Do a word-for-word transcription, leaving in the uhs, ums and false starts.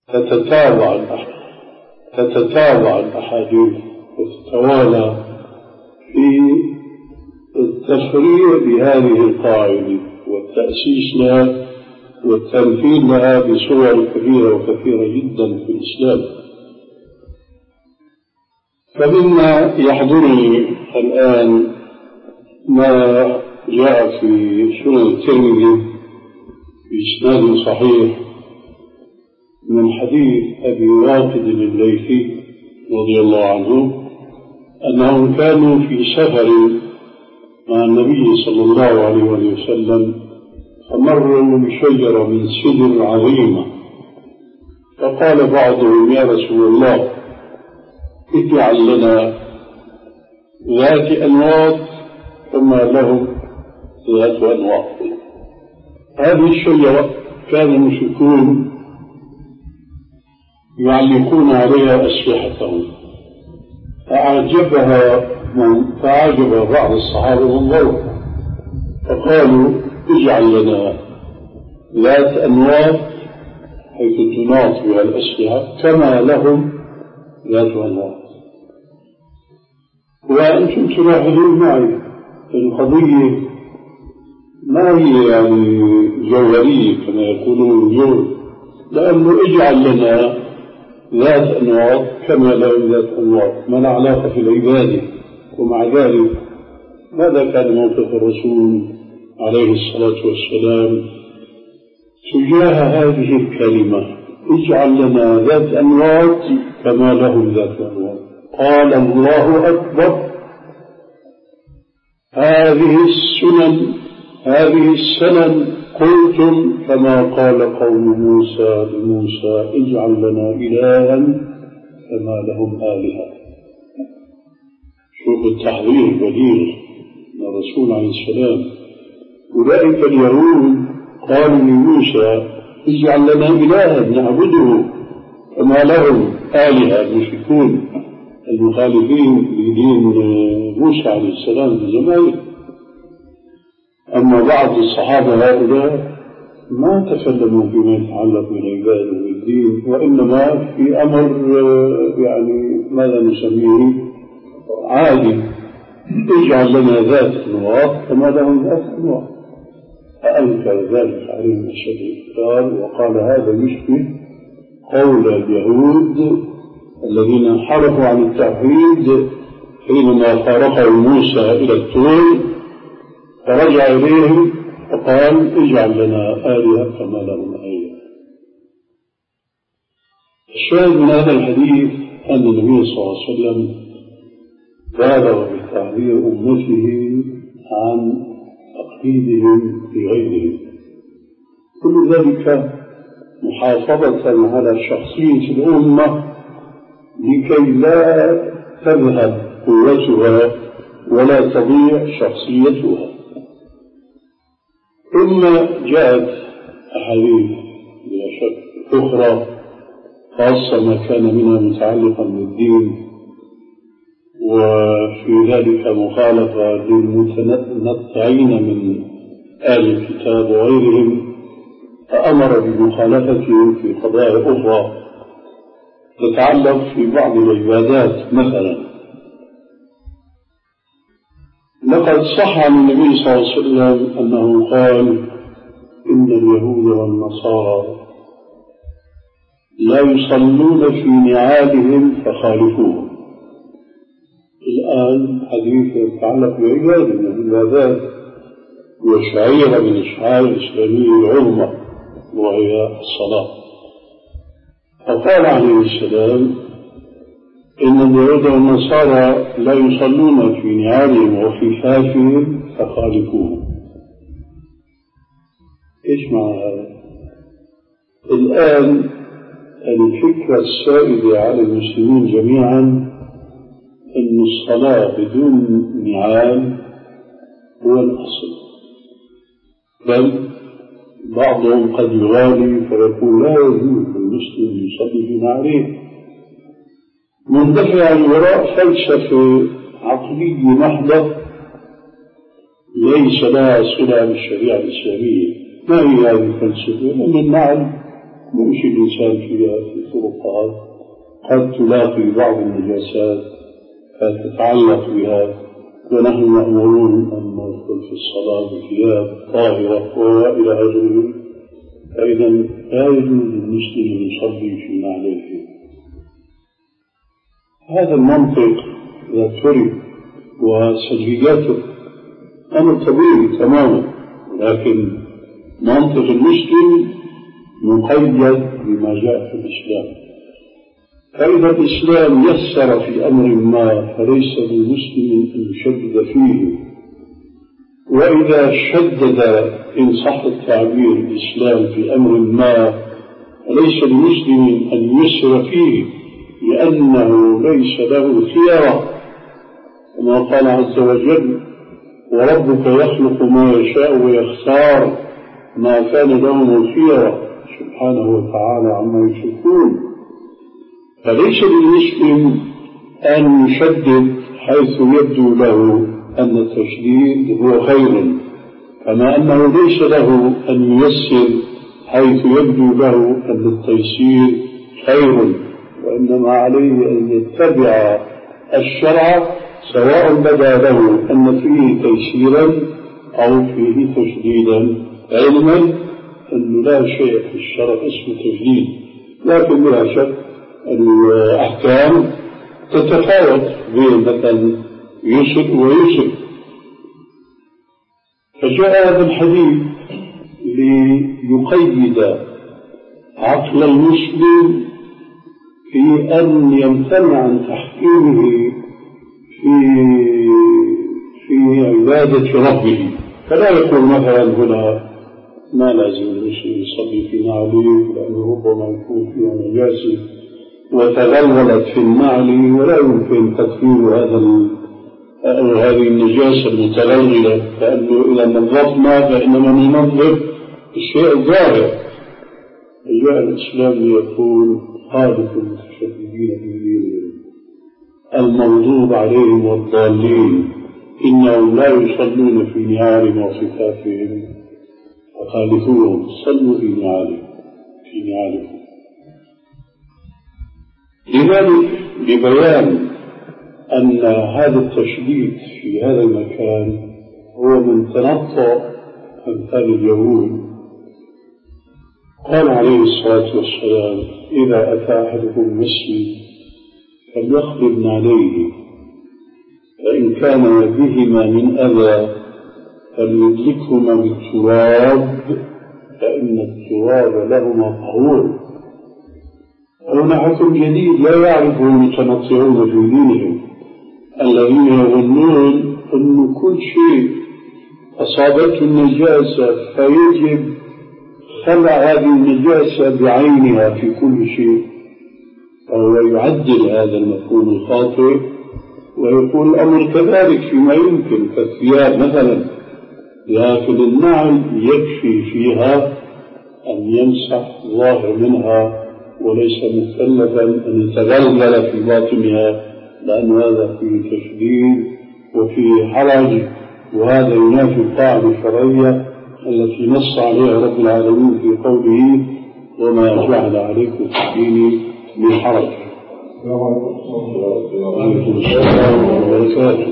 تتتابع تتتابع الأحاديث وتتوالى في التفريع بهذه القاعدة والتأسيس لها والتمثيل لها بصور كبيرة وكثيرة جدا في الإسلام. فمما يحضرني الآن ما جاء في سنن الترمذي بإسناد صحيح من حديث أبي واقد الليثي رضي الله عنه أنهم كانوا في سفر مع النبي صلى الله عليه وسلم فمروا بشجرة من سدر عظيمة، فقال بعضهم يا رسول الله اجعل لنا ذات أنواط كما لهم ذات أنواط. هذه الشجرة كان المشركون يعلقون عليها أسلحتهم، فأعجبها من فأعجب بعض الصحابة منظرها، فقالوا اجعل لنا ذات أنواط حيث تناط بها الأسلحة كما لهم ذات أنواط. وأنتم تلاحظون معي القضية ما هي يعني جوهرية كما يقولون اليوم، لأنه اجعل لنا ذات أنواط كما لهم ذات أنواط، ما لا علاقة في العبادة. ومع ذلك ماذا كان موقف الرسول عليه الصلاة والسلام تجاه هذه الكلمة اجعل لنا ذات أنواط كما لهم ذات أنواط؟ قال الله أكبر، هذه السنن هذه السنن قلتم كما قال قوم موسى لموسى اجعل لنا إلها كما لهم آلهة. شوف التحذير البليغ من الرسول عليه السلام. أولئك اليهود قالوا لموسى اجعل لنا إلها نعبده كما لهم آلهة، المشركون المخالفين لدين موسى عليه السلام في زمانه. أما بعض الصحابة هؤلاء ما تكلموا فيما يتعلق بالعبادة والدين، وإنما في أمر يعني ماذا نسميه عادي، اجعل لنا ذات أنواط كما لهم ذات أنواط. فأنكر ذلك عليهم الشديد وقال هذا يشبه قول اليهود الذين انحرفوا عن التوحيد حينما فارقوا موسى إلى الطور فرجع إليهم وقال اجعل لنا آلهة كما لهم آلهة. الشاهد من هذا الحديث أن النبي صلى الله عليه وسلم بالغ بتحذير أمته عن تقليدهم في غيرهم، كل ذلك محافظة على شخصية الأمة لكي لا تذهب قوتها ولا تضيع شخصيتها. ثم جاءت أحاديث بلا شك أخرى خاصة ما كان منها متعلقا بالدين، وفي ذلك مخالفة للمتنطعين من آل الكتاب وغيرهم، فأمر بمخالفتهم في قضايا أخرى تتعلق في بعض العبادات. مثلا لقد صح عن النبي صلى الله عليه وسلم أنه قال إن اليهود والنصارى لا يصلون في نعالهم فخالفوهم. الآن حديث يتعلق بعبادة من العبادات وشعيرة من الشعائر الإسلامية العظمى وهي الصلاة. فقال عليه السلام إن اليهود والنصارى لا يصلون في نعالهم وخفافهم فخالفوهم. إيش معنى هذا؟ الآن الفكرة السائدة على المسلمين جميعا أن الصلاة بدون نعال هو الأصل، بل بعضهم قد يغالي فيقول لا يجوز للمسلم يصلي في نعاليه، مندفع وراء فلسفة عقلية محضة ليس لها صلة بالشريعة الإسلامية. ما هي هذه الفلسفة؟ أن النعل يمشي الإنسان فيها في طرقات قد تلاقي بعض النجاسات فتتعلق بها، ونحن مأمورون أن ندخل في الصلاة بثياب طاهرة وإلى آخره. فإذا لا يجوز للمسلم أن يصلي في نعليه. هذا المنطق إذا فرق وسلبياته أمر طبيعي تماما، لكن منطق المسلم مقيد بما جاء في الإسلام. فإذا الإسلام يسر في أمر ما فليس للمسلم أن يشدد فيه، وإذا شدد إن صح التعبير الإسلام في أمر ما فليس للمسلم أن يسر فيه، لأنه ليس له خيار، كما قال عز وجل: وربك يخلق ما يشاء ويختار، ما كان لهم الخيار سبحانه وتعالى عما يشركون. فليس للمسلم أن يشدد حيث يبدو له أن التشديد هو خير، كما أنه ليس له أن ييسر حيث يبدو له أن التيسير خير، وإنما عليه أن يتبع الشرع سواء بدا له أن فيه تيسيرا أو فيه تشديدا، علما أن لا شيء في الشرع اسمه تشديد، لكن بلا شك الأحكام تتفاوت بين مثلا يسر ويسر. فجاء هذا الحديث ليقيد عقل المسلم في أن يمتنع عن تحكيمه في في عبادة ربه. فلا يقول مثلا هنا ما لازم المسلم يصلي في نعله لأنه ربما يكون فيها نجاسة وتغلغلت في النعل، ولا يمكن تكفير هذا أو هذه النجاسة المتغلغلة، لأنه إذا نظفنا فإنما ننظف الشيء الظاهر. جاء الإسلام ليكون خالق المتشددين في دينهم المغضوب عليهم والضالين، إنهم لا يصلون في نعالهم وصفاتهم فخالفوهم، صلوا في نعالهم في نعالهم. لذلك لبيان أن هذا التشديد في هذا المكان هو من تنطع أمثال اليهود، قال عليه الصلاة والسلام: إذا أتى أحدكم المسجد فليخرج عليه، فإن كان بهما من أذى فليدلكهما بالتراب، فإن التراب لهما طهور. هنا حكم جديد لا يعرفه المتنطعون في دينهم الذين يظنون أن كل شيء أصابته النجاسة فيجب خلع هذه النجاسة بعينها في كل شيء، فهو يعدل هذا المفهوم الخاطئ ويقول الأمر كذلك فيما يمكن كالثياب مثلا، لكن النعل يكفي فيها أن يمسح ظاهر منها وليس مكلفا أن يتغلغل في باطنها، لأن هذا فيه تشديد وفيه حرج، وهذا ينافي القاعدة الشرعية التي نص عليها رب العالمين في قوله: وما جعل عليكم في الدين من حرج. وعليكم السلام وبركاته.